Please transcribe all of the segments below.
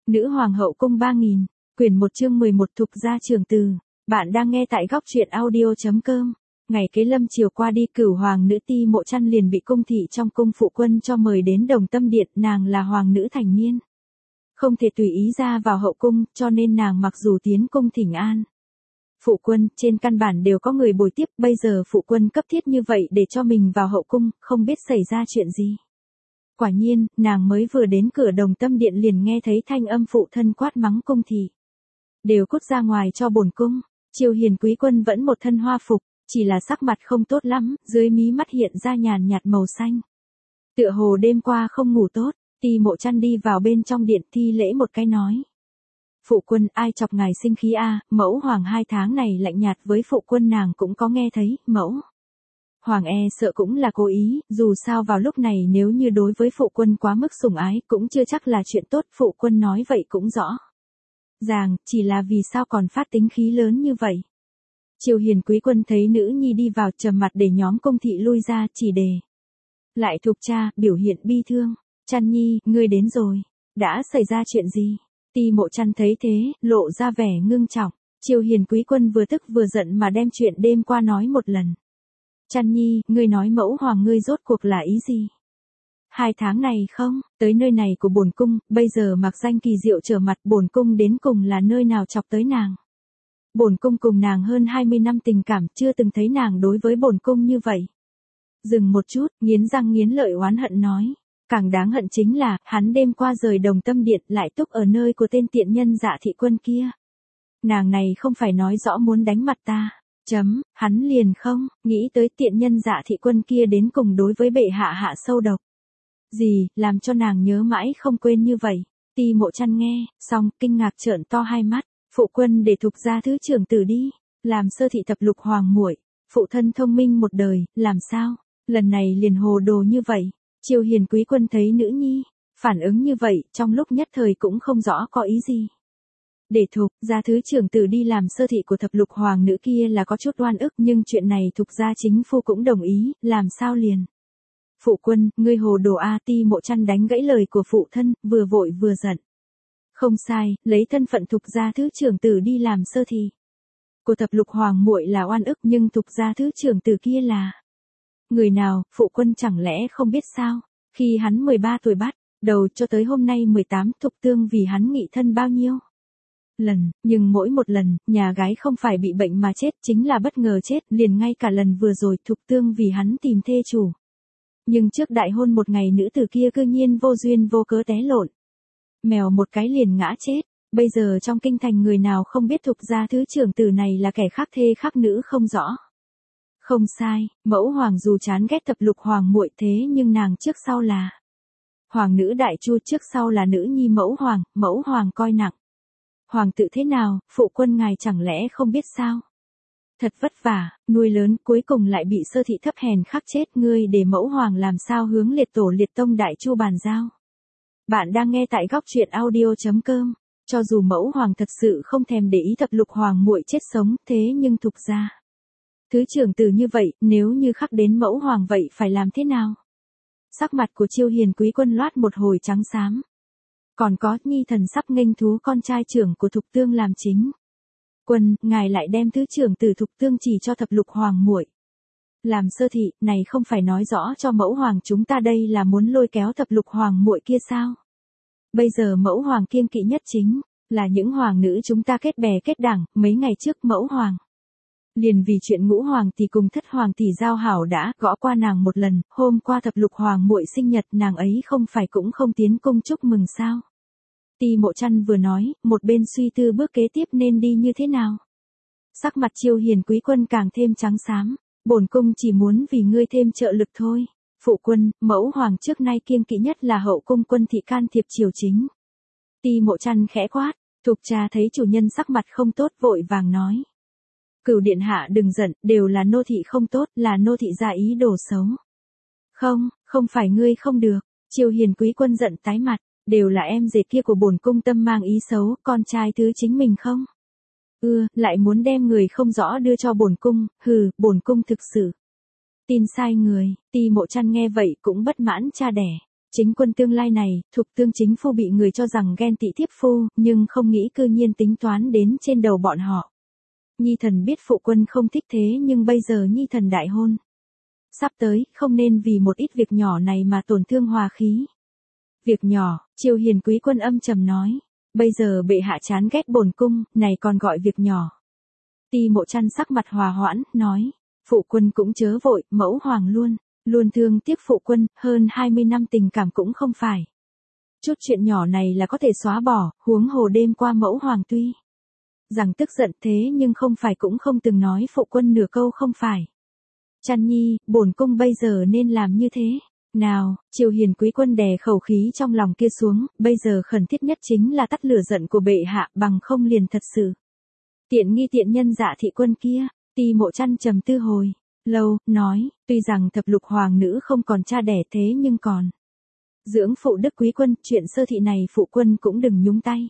Nữ hoàng hậu cung 3000, quyển 1 chương 11 Thục gia trường từ. Bạn đang nghe tại góc truyện audio.com. Ngày kế lâm chiều qua đi, Cửu hoàng nữ Ti Mộ Chăn liền bị cung thị trong cung phụ quân cho mời đến Đồng Tâm điện. Nàng là hoàng nữ thành niên, không thể tùy ý ra vào hậu cung, cho nên nàng mặc dù tiến cung thỉnh an phụ quân, trên căn bản đều có người bồi tiếp. Bây giờ phụ quân cấp thiết như vậy để cho mình vào hậu cung, không biết xảy ra chuyện gì. Quả nhiên, nàng mới vừa đến cửa Đồng Tâm điện liền nghe thấy thanh âm phụ thân quát mắng cung thị. Đều cút ra ngoài cho bổn cung. Triều Hiền quý quân vẫn một thân hoa phục, chỉ là sắc mặt không tốt lắm, dưới mí mắt hiện ra nhàn nhạt màu xanh. Tựa hồ đêm qua không ngủ tốt. Ti Mộ Chăn đi vào bên trong điện thi lễ một cái nói. Phụ quân, ai chọc ngài sinh khí a? Mẫu hoàng 2 tháng này lạnh nhạt với phụ quân, nàng cũng có nghe thấy. Mẫu hoàng sợ cũng là cố ý, dù sao vào lúc này nếu như đối với phụ quân quá mức sủng ái cũng chưa chắc là chuyện tốt. Phụ quân nói vậy cũng rõ ràng, chỉ là vì sao còn phát tính khí lớn như vậy. Triều Hiền quý quân thấy nữ nhi đi vào trầm mặt để nhóm cung thị lui ra, chỉ đề lại Thục cha, biểu hiện bi thương. Chăn nhi, ngươi đến rồi. Đã xảy ra chuyện gì? Ti Mộ Chăn thấy thế, lộ ra vẻ ngưng trọng. Triều Hiền quý quân vừa tức vừa giận mà đem chuyện đêm qua nói một lần. Chăn nhi, ngươi nói mẫu hoàng ngươi rốt cuộc là ý gì? 2 tháng này không, tới nơi này của bổn cung, bây giờ mặc danh kỳ diệu trở mặt, bổn cung đến cùng là nơi nào chọc tới nàng? Bổn cung cùng nàng hơn 20 năm tình cảm, chưa từng thấy nàng đối với bổn cung như vậy. Dừng một chút, nghiến răng nghiến lợi oán hận nói. Càng đáng hận chính là, hắn đêm qua rời Đồng Tâm điện lại túc ở nơi của tên tiện nhân Dạ Thị Quân kia. Nàng này không phải nói rõ muốn đánh mặt ta. Hắn liền không, nghĩ tới tiện nhân Dạ Thị Quân kia đến cùng đối với bệ hạ hạ sâu độc. Gì, làm cho nàng nhớ mãi không quên như vậy. Ti Mộ Chăn nghe, xong, kinh ngạc trợn to hai mắt. Phụ quân để Thục gia thứ trưởng tử đi, làm sơ thị thập lục hoàng muội. Phụ thân thông minh một đời, làm sao, lần này liền hồ đồ như vậy. Triều Hiền quý quân thấy nữ nhi phản ứng như vậy, trong lúc nhất thời cũng không rõ có ý gì. Để Thục gia thứ trưởng tử đi làm sơ thị của thập lục hoàng nữ kia là có chút oan ức, nhưng chuyện này Thục gia chính phu cũng đồng ý, làm sao liền. Phụ quân, ngươi hồ đồ a. Ti Mộ Chăn đánh gãy lời của phụ thân, vừa vội vừa giận. Không sai, lấy thân phận Thục gia thứ trưởng tử đi làm sơ thị của thập lục hoàng muội là oan ức, nhưng Thục gia thứ trưởng tử kia là người nào? Phụ quân chẳng lẽ không biết sao? Khi hắn 13 tuổi bắt đầu cho tới hôm nay 18, Thục Tương vì hắn nghị thân bao nhiêu lần, nhưng mỗi một lần, nhà gái không phải bị bệnh mà chết, chính là bất ngờ chết. Liền ngay cả lần vừa rồi Thục Tương vì hắn tìm thê chủ, nhưng trước đại hôn một ngày nữ tử kia cư nhiên vô duyên vô cớ té lộn mèo một cái liền ngã chết. Bây giờ trong kinh thành người nào không biết Thục gia thứ trưởng tử này là kẻ khác thê khác nữ không rõ. Không sai, mẫu hoàng dù chán ghét thập lục hoàng muội thế nhưng nàng trước sau là hoàng nữ đại chu, trước sau là nữ nhi mẫu hoàng coi nặng. Hoàng tự thế nào, phụ quân ngài chẳng lẽ không biết sao? Thật vất vả, nuôi lớn, cuối cùng lại bị sơ thị thấp hèn khắc chết. Ngươi để mẫu hoàng làm sao hướng liệt tổ liệt tông đại chu bàn giao? Bạn đang nghe tại góc truyện audio.com. Cho dù mẫu hoàng thật sự không thèm để ý thập lục hoàng muội chết sống, thế nhưng Thục gia thứ trưởng tử như vậy, nếu như khắc đến mẫu hoàng vậy phải làm thế nào? Sắc mặt của Triều Hiền quý quân loát một hồi trắng xám. Còn có, nhi thần sắp nghênh thú con trai trưởng của Thục Tương làm chính quân, ngài lại đem thứ trưởng tử Thục Tương chỉ cho thập lục hoàng muội làm sơ thị, này không phải nói rõ cho mẫu hoàng chúng ta đây là muốn lôi kéo thập lục hoàng muội kia sao? Bây giờ mẫu hoàng kiêng kỵ nhất chính là những hoàng nữ chúng ta kết bè kết đảng. Mấy ngày trước mẫu hoàng liền vì chuyện ngũ hoàng tỷ cùng thất hoàng tỷ giao hảo đã gõ qua nàng một lần. Hôm qua thập lục hoàng muội sinh nhật, nàng ấy không phải cũng không tiến cung chúc mừng sao? Ti Mộ Chăn vừa nói, một bên suy tư bước kế tiếp nên đi như thế nào. Sắc mặt Triều Hiền quý quân càng thêm trắng xám. Bổn cung chỉ muốn vì ngươi thêm trợ lực thôi. Phụ quân, mẫu hoàng trước nay kiêng kỵ nhất là hậu cung quân thị can thiệp triều chính. Ti Mộ Chăn khẽ quát. Thục cha thấy chủ nhân sắc mặt không tốt vội vàng nói. Cửu điện hạ đừng giận, đều là nô thị không tốt, là nô thị ra ý đồ xấu. Không phải ngươi không được. Triều Hiền quý quân giận tái mặt, đều là em rể kia của bổn cung tâm mang ý xấu, con trai thứ chính mình không? Lại muốn đem người không rõ đưa cho bổn cung, bổn cung thực sự tin sai người. Ti Mộ Chăn nghe vậy cũng bất mãn cha đẻ. Chính quân tương lai này, Thục Tương chính phu bị người cho rằng ghen tị thiếp phu, nhưng không nghĩ cư nhiên tính toán đến trên đầu bọn họ. Nhi thần biết phụ quân không thích thế nhưng bây giờ Nhi thần đại hôn. Sắp tới, không nên vì một ít việc nhỏ này mà tổn thương hòa khí. Việc nhỏ, Triều Hiền quý quân âm trầm nói. Bây giờ bệ hạ chán ghét bổn cung, này còn gọi việc nhỏ. Ti Mộ Trăn sắc mặt hòa hoãn, nói. Phụ quân cũng chớ vội, mẫu hoàng luôn thương tiếc phụ quân, hơn 20 năm tình cảm cũng không phải. Chút chuyện nhỏ này là có thể xóa bỏ, huống hồ đêm qua mẫu hoàng tuy rằng tức giận thế nhưng không phải cũng không từng nói phụ quân nửa câu không phải. Trăn nhi, bổn cung bây giờ nên làm như thế. Nào, Triều Hiền quý quân đè khẩu khí trong lòng kia xuống, bây giờ khẩn thiết nhất chính là tắt lửa giận của bệ hạ, bằng không liền thật sự. Tiện nghi tiện nhân Dạ thị quân kia, Ti Mộ Trăn trầm tư hồi lâu, nói, tuy rằng thập lục hoàng nữ không còn cha đẻ thế nhưng còn dưỡng phụ đức quý quân, chuyện sơ thị này phụ quân cũng đừng nhúng tay.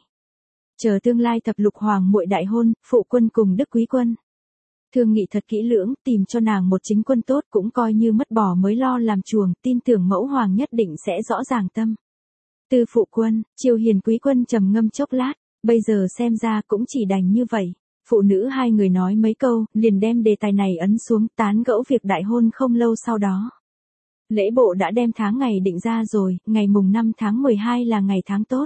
Chờ tương lai thập lục hoàng muội đại hôn, phụ quân cùng đức quý quân thương nghị thật kỹ lưỡng, tìm cho nàng một chính quân tốt cũng coi như mất bỏ mới lo làm chuồng, tin tưởng mẫu hoàng nhất định sẽ rõ ràng tâm. Từ phụ quân, Triều Hiền quý quân trầm ngâm chốc lát, bây giờ xem ra cũng chỉ đành như vậy. Phụ nữ hai người nói mấy câu, liền đem đề tài này ấn xuống, tán gẫu việc đại hôn không lâu sau đó. Lễ bộ đã đem tháng ngày định ra rồi, ngày mùng 5 tháng 12 là ngày tháng tốt.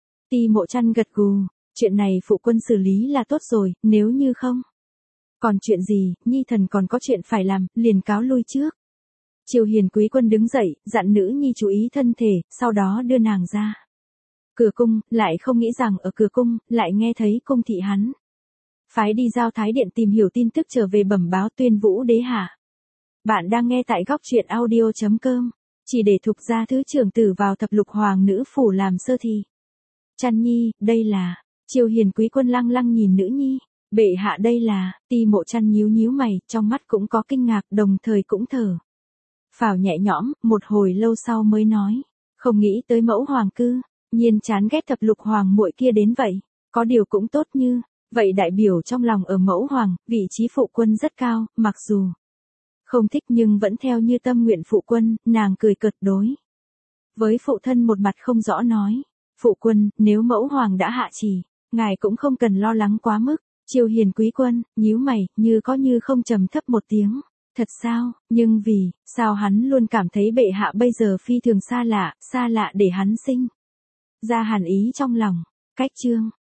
Ti Mộ Trăn gật gù, chuyện này phụ quân xử lý là tốt rồi, nếu như không. Còn chuyện gì, Nhi thần còn có chuyện phải làm, liền cáo lui trước. Triều Hiền quý quân đứng dậy, dặn nữ nhi chú ý thân thể, sau đó đưa nàng ra cửa cung, lại không nghĩ rằng ở cửa cung, lại nghe thấy cung thị hắn phái đi giao thái điện tìm hiểu tin tức trở về bẩm báo tuyên vũ đế hạ. Bạn đang nghe tại góc truyện audio.com, chỉ để Thục gia thứ trưởng tử vào thập lục hoàng nữ phủ làm sơ thi. Trăn nhi, đây là, Triều Hiền quý quân lăng lăng nhìn nữ nhi, bệ hạ đây là, Ti Mộ Trăn nhíu nhíu mày, trong mắt cũng có kinh ngạc, đồng thời cũng thở phào nhẹ nhõm, một hồi lâu sau mới nói, không nghĩ tới mẫu hoàng cư nhiên chán ghét thập lục hoàng muội kia đến vậy, có điều cũng tốt như vậy đại biểu trong lòng ở mẫu hoàng, vị trí phụ quân rất cao, mặc dù không thích nhưng vẫn theo như tâm nguyện phụ quân, nàng cười cợt đối với phụ thân một mặt không rõ nói, phụ quân, nếu mẫu hoàng đã hạ chỉ, ngài cũng không cần lo lắng quá mức. Triều Hiền quý quân, nhíu mày, như có như không trầm thấp một tiếng, thật sao, nhưng vì, sao hắn luôn cảm thấy bệ hạ bây giờ phi thường xa lạ để hắn sinh ra hàn ý trong lòng. Cách chương